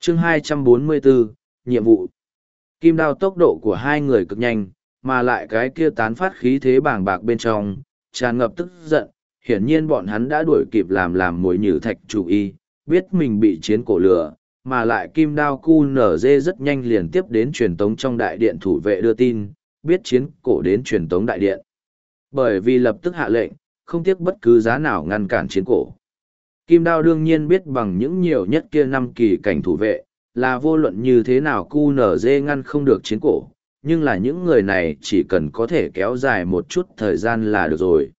Chương 244, nhiệm vụ. Kim đao tốc độ của hai người cực nhanh, mà lại cái kia tán phát khí thế bàng bạc bên trong, tràn ngập tức giận. Hiển nhiên bọn hắn đã đuổi kịp làm mồi nhử thạch chủ y, biết mình bị chiến cổ lửa, mà lại kim đao QNZ rất nhanh liền tiếp đến truyền tống trong đại điện thủ vệ đưa tin, biết chiến cổ đến truyền tống đại điện. Bởi vì lập tức hạ lệnh, không tiếc bất cứ giá nào ngăn cản chiến cổ. Kim đao đương nhiên biết bằng những nhiều nhất kia 5 kỳ cảnh thủ vệ, là vô luận như thế nào QNZ ngăn không được chiến cổ, nhưng là những người này chỉ cần có thể kéo dài một chút thời gian là được rồi.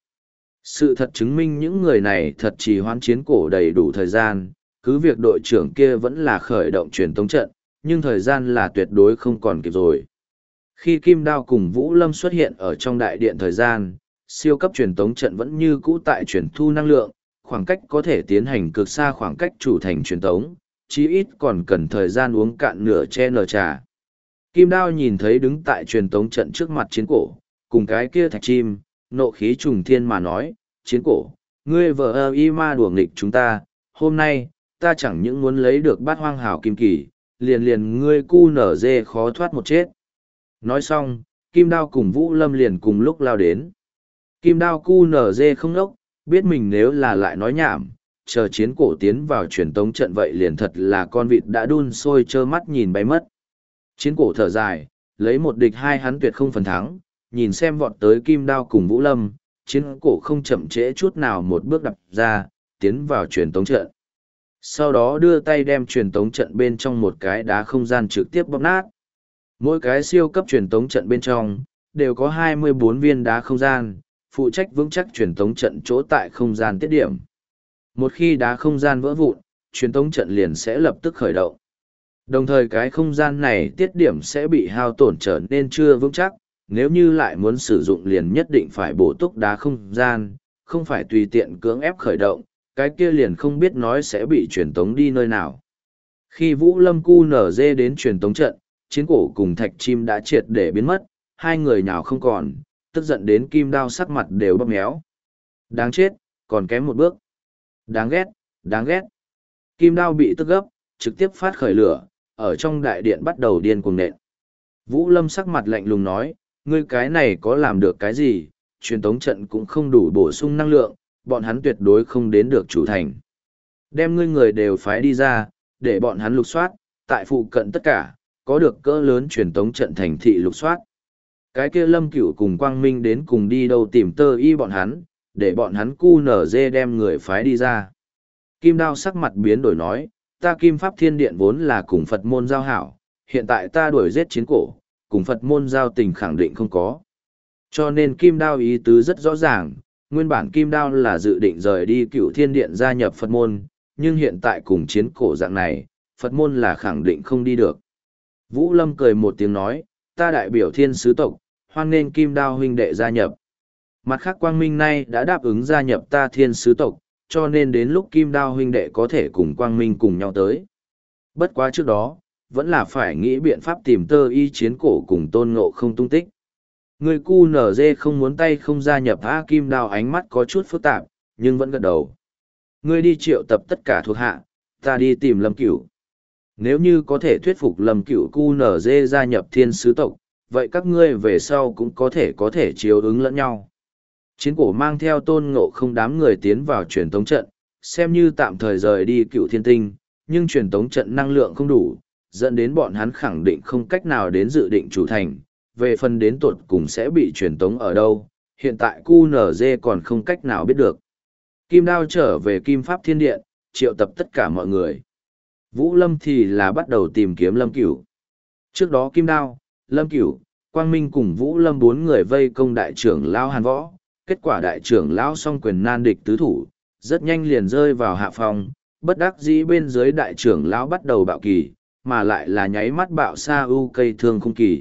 Sự thật chứng minh những người này thật trì hoãn chiến cổ đầy đủ thời gian, cứ việc đội trưởng kia vẫn là khởi động truyền tống trận, nhưng thời gian là tuyệt đối không còn kịp rồi. Khi Kim Đao cùng Vũ Lâm xuất hiện ở trong đại điện thời gian, siêu cấp truyền tống trận vẫn như cũ tại truyền thu năng lượng, khoảng cách có thể tiến hành cực xa khoảng cách chủ thành truyền tống, chí ít còn cần thời gian uống cạn nửa chén trà. Kim Đao nhìn thấy đứng tại truyền tống trận trước mặt chiến cổ, cùng cái kia thạch chim, nộ khí trùng thiên mà nói, chiến cổ, ngươi vợ y ma đùa nghịch chúng ta, hôm nay, ta chẳng những muốn lấy được bát hoang hảo kim kỳ, liền ngươi cu nở dê khó thoát một chết. Nói xong, Kim Đao cùng Vũ Lâm liền cùng lúc lao đến. Kim Đao cu nở dê không nốc, biết mình nếu là lại nói nhảm, chờ chiến cổ tiến vào truyền tống trận vậy liền thật là con vịt đã đun sôi trơ mắt nhìn bay mất. Chiến cổ thở dài, lấy một địch hai hắn tuyệt không phần thắng, nhìn xem vọt tới Kim Đao cùng Vũ Lâm, chiến cổ không chậm trễ chút nào một bước đập ra, tiến vào truyền tống trận. Sau đó đưa tay đem truyền tống trận bên trong một cái đá không gian trực tiếp bóp nát. Mỗi cái siêu cấp truyền tống trận bên trong, đều có 24 viên đá không gian, phụ trách vững chắc truyền tống trận chỗ tại không gian tiết điểm. Một khi đá không gian vỡ vụn, truyền tống trận liền sẽ lập tức khởi động. Đồng thời cái không gian này tiết điểm sẽ bị hao tổn trở nên chưa vững chắc, nếu như lại muốn sử dụng liền nhất định phải bổ túc đá không gian, không phải tùy tiện cưỡng ép khởi động, cái kia liền không biết nói sẽ bị truyền tống đi nơi nào. Khi Vũ Lâm QNZ đến truyền tống trận, chiến cổ cùng thạch chim đã triệt để biến mất, hai người nào không còn, tức giận đến Kim Đao sắc mặt đều bóp méo. Đáng chết, còn kém một bước. Đáng ghét, đáng ghét. Kim Đao bị tức gấp, trực tiếp phát khởi lửa, ở trong đại điện bắt đầu điên cuồng nện. Vũ Lâm sắc mặt lạnh lùng nói, ngươi cái này có làm được cái gì, truyền tống trận cũng không đủ bổ sung năng lượng, bọn hắn tuyệt đối không đến được chủ thành. Đem ngươi người đều phái đi ra, để bọn hắn lục soát, tại phụ cận tất cả, có được cỡ lớn truyền tống trận thành thị lục soát. Cái kia Lâm Cửu cùng Quang Minh đến cùng đi đâu tìm tơ y bọn hắn, để bọn hắn QNZ đem người phái đi ra. Kim Đao sắc mặt biến đổi nói, ta Kim Pháp Thiên Điện vốn là cùng Phật môn giao hảo, hiện tại ta đuổi giết chiến cổ, cùng Phật môn giao tình khẳng định không có. Cho nên Kim Đao ý tứ rất rõ ràng, nguyên bản Kim Đao là dự định rời đi Cửu Thiên Điện gia nhập Phật môn, nhưng hiện tại cùng chiến cổ dạng này, Phật môn là khẳng định không đi được. Vũ Lâm cười một tiếng nói, ta đại biểu Thiên Sứ tộc, hoan nên Kim Đao huynh đệ gia nhập. Mặt khác Quang Minh nay đã đáp ứng gia nhập ta Thiên Sứ tộc, cho nên đến lúc Kim Đao huynh đệ có thể cùng Quang Minh cùng nhau tới. Bất quá trước đó, vẫn là phải nghĩ biện pháp tìm tơ y chiến cổ cùng Tôn Ngộ không tung tích. Người QNZ không muốn tay không gia nhập A Kim Đao ánh mắt có chút phức tạp, nhưng vẫn gật đầu. Ngươi đi triệu tập tất cả thuộc hạ, ta đi tìm Lâm Cửu. Nếu như có thể thuyết phục Lâm Cửu QNZ gia nhập Thiên Sứ tộc, vậy các ngươi về sau cũng có thể chiếu ứng lẫn nhau. Chiến cổ mang theo Tôn Ngộ không đám người tiến vào truyền tống trận, xem như tạm thời rời đi Cựu Thiên Tinh, nhưng truyền tống trận năng lượng không đủ, dẫn đến bọn hắn khẳng định không cách nào đến dự định chủ thành, về phần đến tột cùng sẽ bị truyền tống ở đâu, hiện tại QNZ còn không cách nào biết được. Kim Đao trở về Kim Pháp Thiên Điện, triệu tập tất cả mọi người. Vũ Lâm thì là bắt đầu tìm kiếm Lâm Cửu. Trước đó Kim Đao, Lâm Cửu, Quang Minh cùng Vũ Lâm 4 người vây công đại trưởng lão Hàn Võ, kết quả đại trưởng lão song quyền nan địch tứ thủ, rất nhanh liền rơi vào hạ phòng, bất đắc dĩ bên dưới đại trưởng lão bắt đầu bạo kỳ, mà lại là nháy mắt bạo sa u cây thương không kỳ.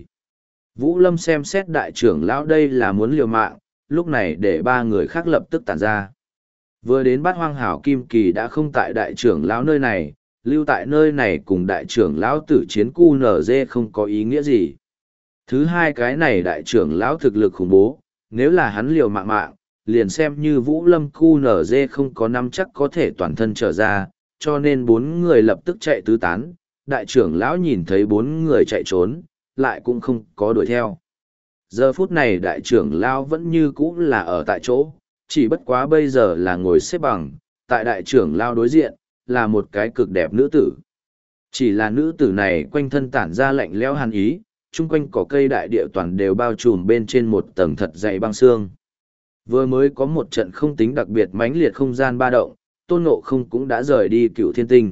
Vũ Lâm xem xét đại trưởng lão đây là muốn liều mạng, lúc này để 3 người khác lập tức tản ra. Vừa đến Bát Hoang Hảo Kim Kỳ đã không tại đại trưởng lão nơi này, lưu tại nơi này cùng đại trưởng lão tử chiến QNZ không có ý nghĩa gì. Thứ hai cái này đại trưởng lão thực lực khủng bố, nếu là hắn liều mạng, liền xem như Vũ Lâm QNZ không có nắm chắc có thể toàn thân trở ra, cho nên 4 người lập tức chạy tứ tán, đại trưởng lão nhìn thấy 4 người chạy trốn, lại cũng không có đuổi theo. Giờ phút này đại trưởng lão vẫn như cũ là ở tại chỗ, chỉ bất quá bây giờ là ngồi xếp bằng, tại đại trưởng lão đối diện, là một cái cực đẹp nữ tử. Chỉ là nữ tử này quanh thân tản ra lạnh lẽo hàn ý, chung quanh cỏ cây đại địa toàn đều bao trùm bên trên một tầng thật dày băng xương. Vừa mới có một trận không tính đặc biệt mãnh liệt không gian ba động, Tôn Ngộ Không cũng đã rời đi Cựu Thiên Tinh.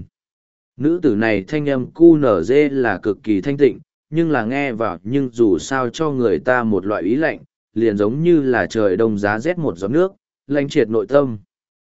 Nữ tử này thanh âm cu nở dê là cực kỳ thanh tịnh, nhưng là nghe vào nhưng dù sao cho người ta một loại ý lạnh, liền giống như là trời đông giá rét một giọt nước, lạnh triệt nội tâm.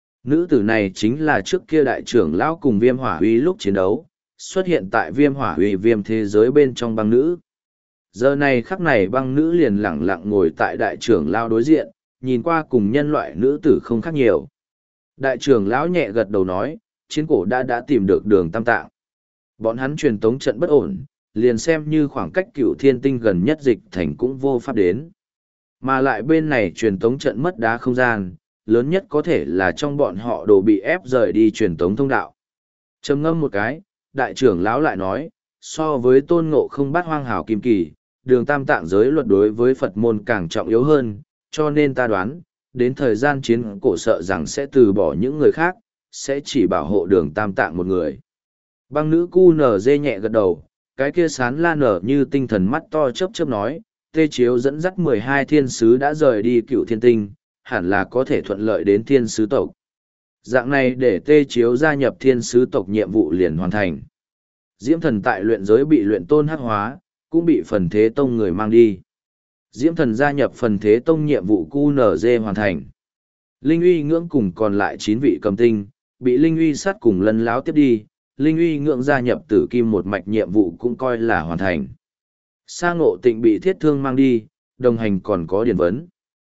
Nữ tử này chính là trước kia đại trưởng lão cùng Viêm Hỏa Uy lúc chiến đấu, xuất hiện tại Viêm Hỏa Uy viêm thế giới bên trong băng nữ. Giờ này khắc này băng nữ liền lẳng lặng ngồi tại đại trưởng lão đối diện, nhìn qua cùng nhân loại nữ tử không khác nhiều. Đại trưởng lão nhẹ gật đầu nói, chiến cổ đã tìm được đường tam tạng. Bọn hắn truyền tống trận bất ổn, liền xem như khoảng cách Cựu Thiên Tinh gần nhất dịch thành cũng vô pháp đến. Mà lại bên này truyền tống trận mất đá không gian, lớn nhất có thể là trong bọn họ đồ bị ép rời đi truyền tống thông đạo. Trầm ngâm một cái, đại trưởng lão lại nói, so với Tôn Ngộ Không Bát Hoang Hảo Kim Kỳ, đường tam tạng giới luật đối với Phật môn càng trọng yếu hơn, cho nên ta đoán, đến thời gian chiến cổ sợ rằng sẽ từ bỏ những người khác, sẽ chỉ bảo hộ đường tam tạng một người. Băng nữ cu nở dê nhẹ gật đầu, cái kia sán la nở như tinh thần mắt to chớp chớp nói, Tê Chiếu dẫn dắt 12 thiên sứ đã rời đi Cựu Thiên Tinh, hẳn là có thể thuận lợi đến thiên sứ tộc. Dạng này để Tê Chiếu gia nhập thiên sứ tộc nhiệm vụ liền hoàn thành. Diễm thần tại luyện giới bị luyện tôn hắc hóa, cũng bị phần thế tông người mang đi. Diễm thần gia nhập phần thế tông nhiệm vụ QNZ hoàn thành. Linh uy ngưỡng cùng còn lại 9 vị cầm tinh, bị linh uy sát cùng lân láo tiếp đi. Linh uy ngưỡng gia nhập tử kim một mạch nhiệm vụ cũng coi là hoàn thành. Sa Ngộ Tịnh bị thiết thương mang đi, đồng hành còn có điển vấn.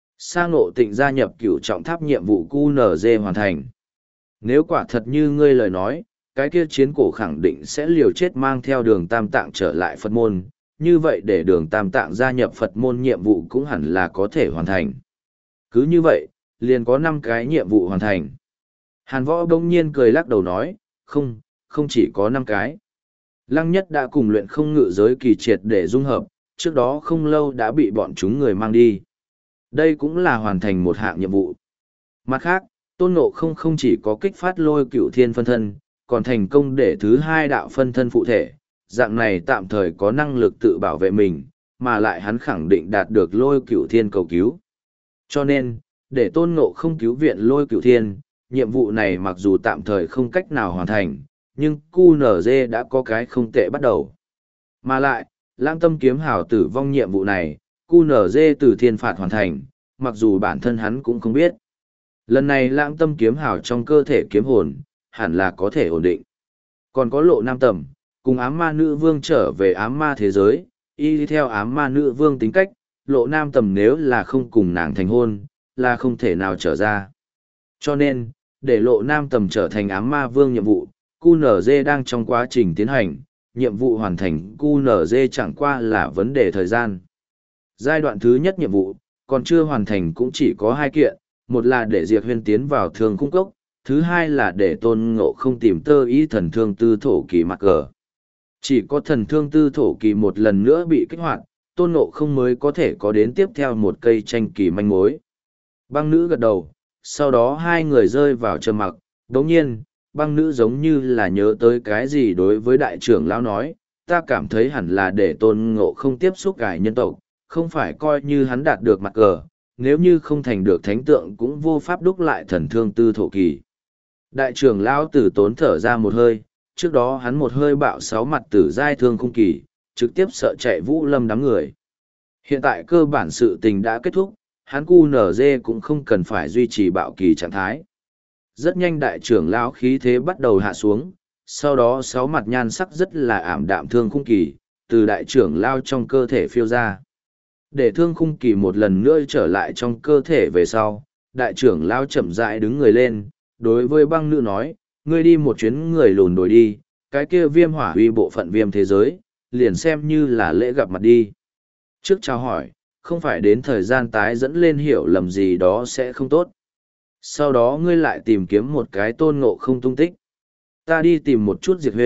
Sa Ngộ Tịnh gia nhập cửu trọng tháp nhiệm vụ QNZ hoàn thành. Nếu quả thật như ngươi lời nói, cái kia chiến cổ khẳng định sẽ liều chết mang theo đường tam tạng trở lại Phật môn, như vậy để đường tam tạng gia nhập Phật môn nhiệm vụ cũng hẳn là có thể hoàn thành. Cứ như vậy, liền có 5 cái nhiệm vụ hoàn thành. Hàn Võ bỗng nhiên cười lắc đầu nói, không chỉ có 5 cái. Lăng Nhất đã cùng luyện không ngự giới kỳ triệt để dung hợp, trước đó không lâu đã bị bọn chúng người mang đi. Đây cũng là hoàn thành một hạng nhiệm vụ. Mặt khác, Tôn Ngộ không chỉ có kích phát lôi cửu thiên phân thân, còn thành công để thứ 2 đạo phân thân phụ thể, dạng này tạm thời có năng lực tự bảo vệ mình, mà lại hắn khẳng định đạt được lôi cửu thiên cầu cứu. Cho nên, để Tôn Ngộ không cứu viện lôi cửu thiên, nhiệm vụ này mặc dù tạm thời không cách nào hoàn thành, nhưng QNZ đã có cái không tệ bắt đầu. Mà lại, lãng tâm kiếm hào tử vong nhiệm vụ này, QNZ từ thiên phạt hoàn thành, mặc dù bản thân hắn cũng không biết. Lần này lãng tâm kiếm hào trong cơ thể kiếm hồn, hẳn là có thể ổn định. Còn có Lộ Nam Tầm, cùng ám ma nữ vương trở về ám ma thế giới, y theo ám ma nữ vương tính cách, Lộ Nam Tầm nếu là không cùng nàng thành hôn, là không thể nào trở ra. Cho nên, để Lộ Nam Tầm trở thành ám ma vương nhiệm vụ, QNZ đang trong quá trình tiến hành, nhiệm vụ hoàn thành QNZ chẳng qua là vấn đề thời gian. Giai đoạn thứ nhất nhiệm vụ, còn chưa hoàn thành cũng chỉ có 2 kiện, một là để Diệp Huyên tiến vào thương khung cốc, thứ 2 là để Tôn Ngộ không tìm tơ ý thần thương tư thổ kỳ mặt cờ. Chỉ có thần thương tư thổ kỳ một lần nữa bị kích hoạt, Tôn Ngộ không mới có thể có đến tiếp theo một cây tranh kỳ manh mối. Băng nữ gật đầu, sau đó 2 người rơi vào trầm mặc, đồng nhiên, băng nữ giống như là nhớ tới cái gì đối với đại trưởng lão nói, ta cảm thấy hẳn là để Tôn Ngộ không tiếp xúc cải nhân tộc, không phải coi như hắn đạt được mặt cờ, nếu như không thành được thánh tượng cũng vô pháp đúc lại thần thương tư thổ kỳ. Đại trưởng lão tử tốn thở ra một hơi, trước đó hắn một hơi bạo 6 mặt tử giai thương khung kỳ, trực tiếp sợ chạy Vũ Lâm đám người. Hiện tại cơ bản sự tình đã kết thúc, hắn QNZ cũng không cần phải duy trì bạo kỳ trạng thái. Rất nhanh đại trưởng lão khí thế bắt đầu hạ xuống, sau đó 6 mặt nhan sắc rất là ảm đạm thương khung kỳ, từ đại trưởng lão trong cơ thể phiêu ra. Để thương khung kỳ một lần nữa trở lại trong cơ thể về sau, đại trưởng lão chậm rãi đứng người lên, đối với băng nữ nói, ngươi đi một chuyến người lùn đổi đi, cái kia viêm hỏa uy bộ phận viêm thế giới, liền xem như là lễ gặp mặt đi. Trước chào hỏi, không phải đến thời gian tái dẫn lên hiểu lầm gì đó sẽ không tốt. Sau đó ngươi lại tìm kiếm một cái Tôn Ngộ không tung tích. Ta đi tìm một chút Diệt Huyền,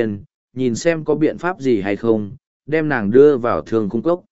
nhìn xem có biện pháp gì hay không, đem nàng đưa vào thương khung cốc.